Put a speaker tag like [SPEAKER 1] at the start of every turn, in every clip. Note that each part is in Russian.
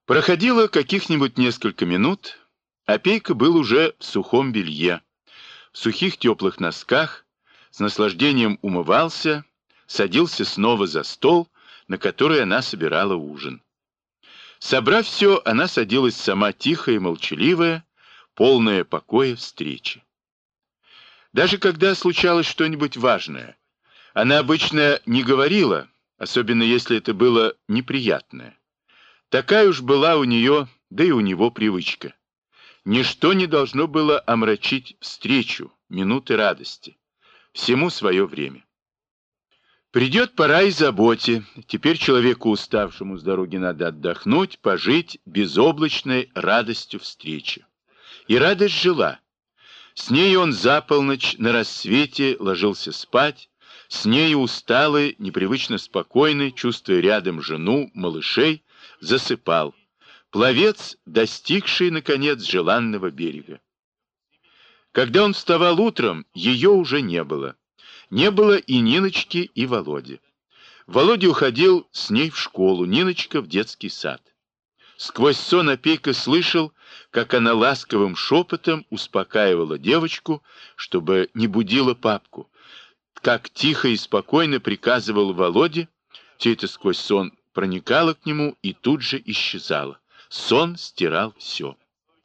[SPEAKER 1] Проходило каких-нибудь несколько минут, а Пейка был уже в сухом белье, в сухих теплых носках, с наслаждением умывался, садился снова за стол, на который она собирала ужин. Собрав все, она садилась сама тихая и молчаливая, полная покоя встречи. Даже когда случалось что-нибудь важное, она обычно не говорила, особенно если это было неприятное. Такая уж была у нее, да и у него привычка. Ничто не должно было омрачить встречу, минуты радости. Всему свое время. Придет пора и заботе. Теперь человеку, уставшему с дороги, надо отдохнуть, пожить безоблачной радостью встречи. И радость жила. С ней он за полночь на рассвете ложился спать, с ней усталый, непривычно спокойный, чувствуя рядом жену, малышей, засыпал. Пловец, достигший, наконец, желанного берега. Когда он вставал утром, ее уже не было. Не было и Ниночки, и Володи. Володя уходил с ней в школу, Ниночка в детский сад. Сквозь сон Опейка слышал, как она ласковым шепотом успокаивала девочку, чтобы не будила папку, как тихо и спокойно приказывал Володе. Все это сквозь сон проникало к нему и тут же исчезало. Сон стирал все.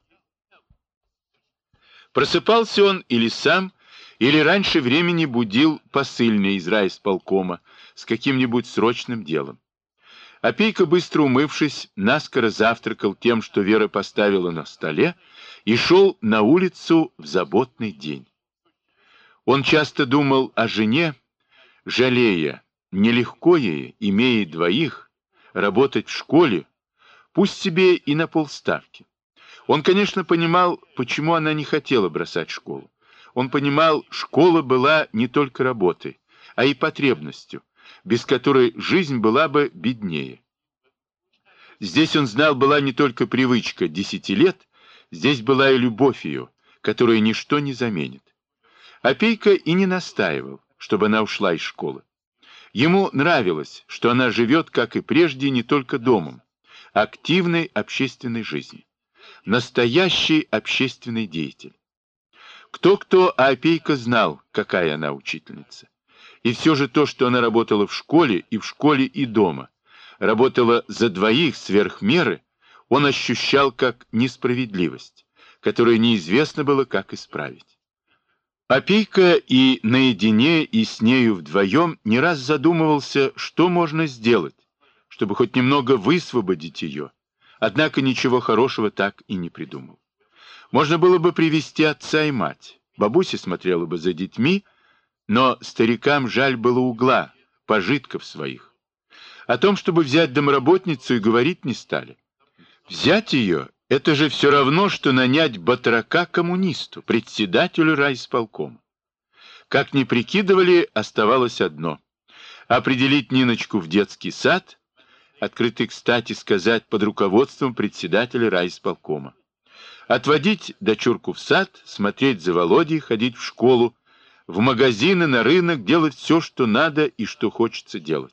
[SPEAKER 1] Просыпался он или сам, или раньше времени будил посыльный из райисполкома с каким-нибудь срочным делом. Опейка, быстро умывшись, наскоро завтракал тем, что Вера поставила на столе, и шел на улицу в заботный день. Он часто думал о жене, жалея, нелегко ей, имея двоих, работать в школе, пусть себе и на полставки. Он, конечно, понимал, почему она не хотела бросать школу. Он понимал, школа была не только работой, а и потребностью, без которой жизнь была бы беднее. Здесь, он знал, была не только привычка 10 лет, здесь была и любовь ее, которую ничто не заменит. Опейка и не настаивал, чтобы она ушла из школы. Ему нравилось, что она живет, как и прежде, не только домом, а активной общественной жизнью. Настоящий общественный деятель. Кто-кто, а Опейка знал, какая она учительница. И все же то, что она работала в школе, и дома, работала за двоих сверх меры, он ощущал как несправедливость, которую неизвестно было, как исправить. Опейка и наедине, и с нею вдвоем не раз задумывался, что можно сделать, чтобы хоть немного высвободить ее, однако ничего хорошего так и не придумал. Можно было бы привести отца и мать, бабуся смотрела бы за детьми, но старикам жаль было угла, пожитков своих. О том, чтобы взять домработницу, и говорить не стали. Взять ее — это же все равно, что нанять батрака коммунисту, председателю райисполкома. Как ни прикидывали, оставалось одно — определить Ниночку в детский сад, открытый, кстати сказать, под руководством председателя райисполкома. Отводить дочурку в сад, смотреть за Володей, ходить в школу, в магазины, на рынок, делать все, что надо и что хочется делать.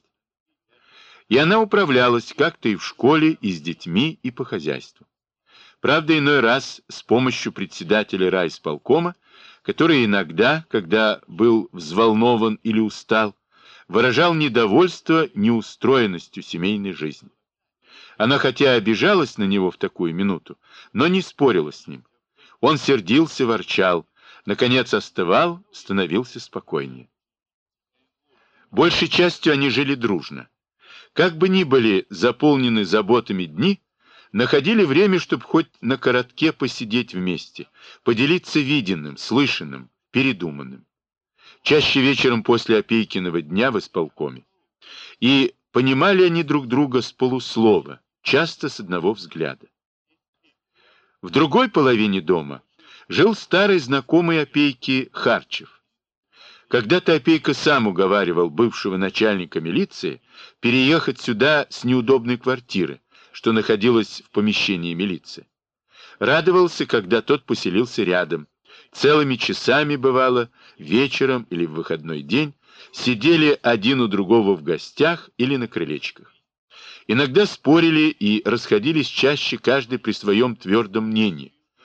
[SPEAKER 1] И она управлялась как-то и в школе, и с детьми, и по хозяйству. Правда, иной раз с помощью председателя райисполкома, который иногда, когда был взволнован или устал, выражал недовольство неустроенностью семейной жизни. Она хотя обижалась на него в такую минуту, но не спорила с ним. Он сердился, ворчал, наконец остывал, становился спокойнее. Большей частью они жили дружно. Как бы ни были заполнены заботами дни, находили время, чтобы хоть на коротке посидеть вместе, поделиться виденным, слышанным, передуманным. Чаще вечером после Опейкиного дня в исполкоме. И понимали они друг друга с полуслова, часто с одного взгляда. В другой половине дома жил старый знакомый Опейки Харчев. Когда-то Опейка сам уговаривал бывшего начальника милиции переехать сюда с неудобной квартиры, что находилась в помещении милиции. Радовался, когда тот поселился рядом. Целыми часами, бывало, вечером или в выходной день, сидели один у другого в гостях или на крылечках. Иногда спорили и расходились чаще каждый при своем твердом мнении.